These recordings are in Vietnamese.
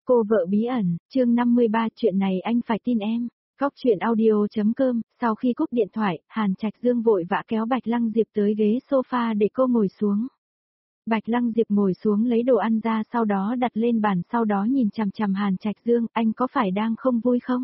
Cô vợ bí ẩn, chương 53 chuyện này anh phải tin em. Góc chuyện audio.com, sau khi cúp điện thoại, Hàn Trạch Dương vội vã kéo Bạch Lăng Diệp tới ghế sofa để cô ngồi xuống. Bạch Lăng Diệp ngồi xuống lấy đồ ăn ra sau đó đặt lên bàn sau đó nhìn chằm chằm Hàn Trạch Dương, anh có phải đang không vui không?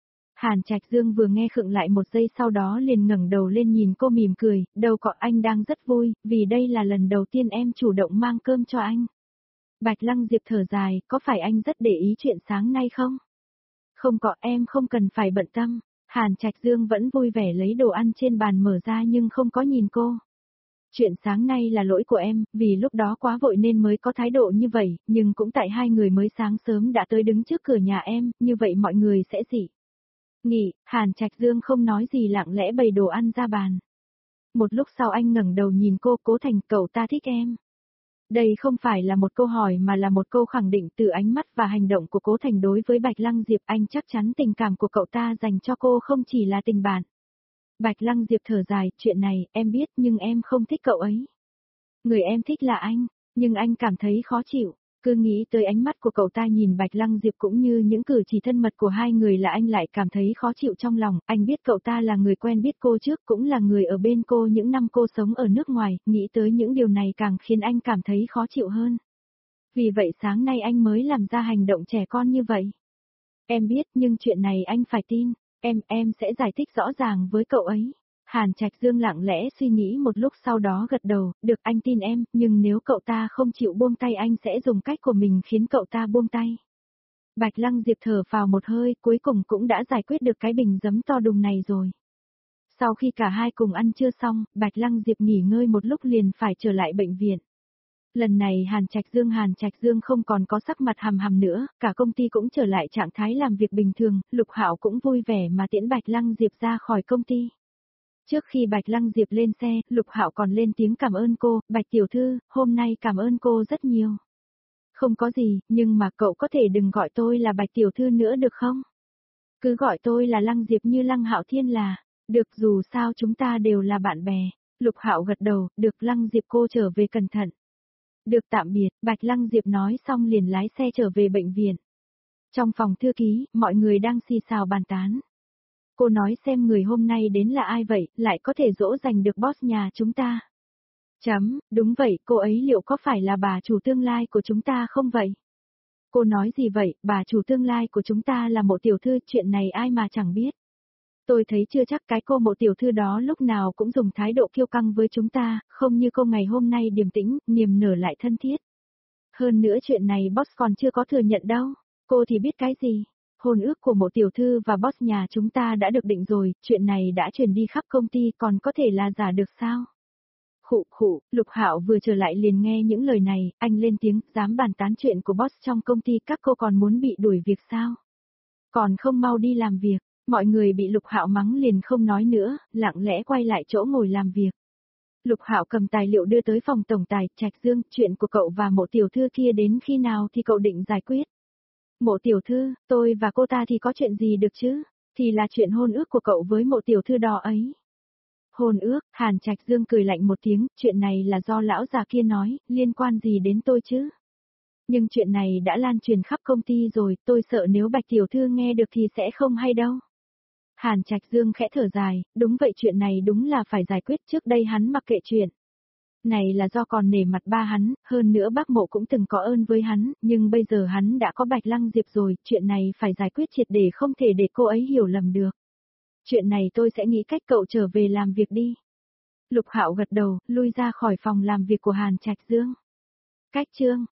Hàn Trạch Dương vừa nghe khựng lại một giây sau đó liền ngẩng đầu lên nhìn cô mỉm cười, đâu có anh đang rất vui, vì đây là lần đầu tiên em chủ động mang cơm cho anh. Bạch Lăng Diệp thở dài, có phải anh rất để ý chuyện sáng nay không? Không có, em không cần phải bận tâm. Hàn Trạch Dương vẫn vui vẻ lấy đồ ăn trên bàn mở ra nhưng không có nhìn cô. Chuyện sáng nay là lỗi của em, vì lúc đó quá vội nên mới có thái độ như vậy, nhưng cũng tại hai người mới sáng sớm đã tới đứng trước cửa nhà em, như vậy mọi người sẽ gì? Nghỉ, Hàn Trạch Dương không nói gì lặng lẽ bày đồ ăn ra bàn. Một lúc sau anh ngẩng đầu nhìn cô, Cố Thành, cậu ta thích em. Đây không phải là một câu hỏi mà là một câu khẳng định từ ánh mắt và hành động của Cố Thành đối với Bạch Lăng Diệp. Anh chắc chắn tình cảm của cậu ta dành cho cô không chỉ là tình bạn. Bạch Lăng Diệp thở dài, chuyện này em biết nhưng em không thích cậu ấy. Người em thích là anh, nhưng anh cảm thấy khó chịu. Cứ nghĩ tới ánh mắt của cậu ta nhìn Bạch Lăng Diệp cũng như những cử chỉ thân mật của hai người là anh lại cảm thấy khó chịu trong lòng. Anh biết cậu ta là người quen biết cô trước, cũng là người ở bên cô những năm cô sống ở nước ngoài, nghĩ tới những điều này càng khiến anh cảm thấy khó chịu hơn. Vì vậy sáng nay anh mới làm ra hành động trẻ con như vậy. Em biết nhưng chuyện này anh phải tin, em sẽ giải thích rõ ràng với cậu ấy. Hàn Trạch Dương lặng lẽ suy nghĩ một lúc sau đó gật đầu, được anh tin em, nhưng nếu cậu ta không chịu buông tay anh sẽ dùng cách của mình khiến cậu ta buông tay. Bạch Lăng Diệp thở vào một hơi, cuối cùng cũng đã giải quyết được cái bình giấm to đùng này rồi. Sau khi cả hai cùng ăn trưa xong, Bạch Lăng Diệp nghỉ ngơi một lúc liền phải trở lại bệnh viện. Lần này Hàn Trạch Dương không còn có sắc mặt hầm hầm nữa, cả công ty cũng trở lại trạng thái làm việc bình thường, Lục Hạo cũng vui vẻ mà tiễn Bạch Lăng Diệp ra khỏi công ty. Trước khi Bạch Lăng Diệp lên xe, Lục Hạo còn lên tiếng cảm ơn cô, Bạch tiểu thư, hôm nay cảm ơn cô rất nhiều. Không có gì, nhưng mà cậu có thể đừng gọi tôi là Bạch tiểu thư nữa được không? Cứ gọi tôi là Lăng Diệp như Lăng Hạo Thiên là, được, dù sao chúng ta đều là bạn bè. Lục Hạo gật đầu, được, Lăng Diệp cô trở về cẩn thận. Được, tạm biệt, Bạch Lăng Diệp nói xong liền lái xe trở về bệnh viện. Trong phòng thư ký, mọi người đang xì xào bàn tán. Cô nói xem người hôm nay đến là ai vậy, lại có thể dỗ dành được boss nhà chúng ta. Đúng vậy, cô ấy liệu có phải là bà chủ tương lai của chúng ta không vậy? Cô nói gì vậy, bà chủ tương lai của chúng ta là Mộ tiểu thư, chuyện này ai mà chẳng biết. Tôi thấy chưa chắc cái cô Mộ tiểu thư đó lúc nào cũng dùng thái độ kiêu căng với chúng ta, không như cô ngày hôm nay điềm tĩnh, niềm nở lại thân thiết. Hơn nữa chuyện này boss còn chưa có thừa nhận đâu, cô thì biết cái gì. Hôn ước của Mộ tiểu thư và boss nhà chúng ta đã được định rồi, chuyện này đã truyền đi khắp công ty còn có thể là giả được sao? Lục Hạo vừa trở lại liền nghe những lời này, anh lên tiếng, dám bàn tán chuyện của boss trong công ty, các cô còn muốn bị đuổi việc sao? Còn không mau đi làm việc, mọi người bị Lục Hạo mắng liền không nói nữa, lặng lẽ quay lại chỗ ngồi làm việc. Lục Hạo cầm tài liệu đưa tới phòng tổng tài, Trạch Dương, chuyện của cậu và Mộ tiểu thư kia đến khi nào thì cậu định giải quyết? Mộ tiểu thư, tôi và cô ta thì có chuyện gì được chứ? Thì là chuyện hôn ước của cậu với Mộ tiểu thư đó ấy. Hôn ước, Hàn Trạch Dương cười lạnh một tiếng, chuyện này là do lão già kia nói, liên quan gì đến tôi chứ? Nhưng chuyện này đã lan truyền khắp công ty rồi, tôi sợ nếu Bạch tiểu thư nghe được thì sẽ không hay đâu. Hàn Trạch Dương khẽ thở dài, đúng vậy, chuyện này đúng là phải giải quyết, trước đây hắn mặc kệ chuyện này là do còn nể mặt ba hắn, hơn nữa bác Mộ cũng từng có ơn với hắn, nhưng bây giờ hắn đã có Bạch Lăng Diệp rồi, chuyện này phải giải quyết triệt để, không thể để cô ấy hiểu lầm được. Chuyện này tôi sẽ nghĩ cách, cậu trở về làm việc đi. Lục Hạo gật đầu, lui ra khỏi phòng làm việc của Hàn Trạch Dương. Cách chương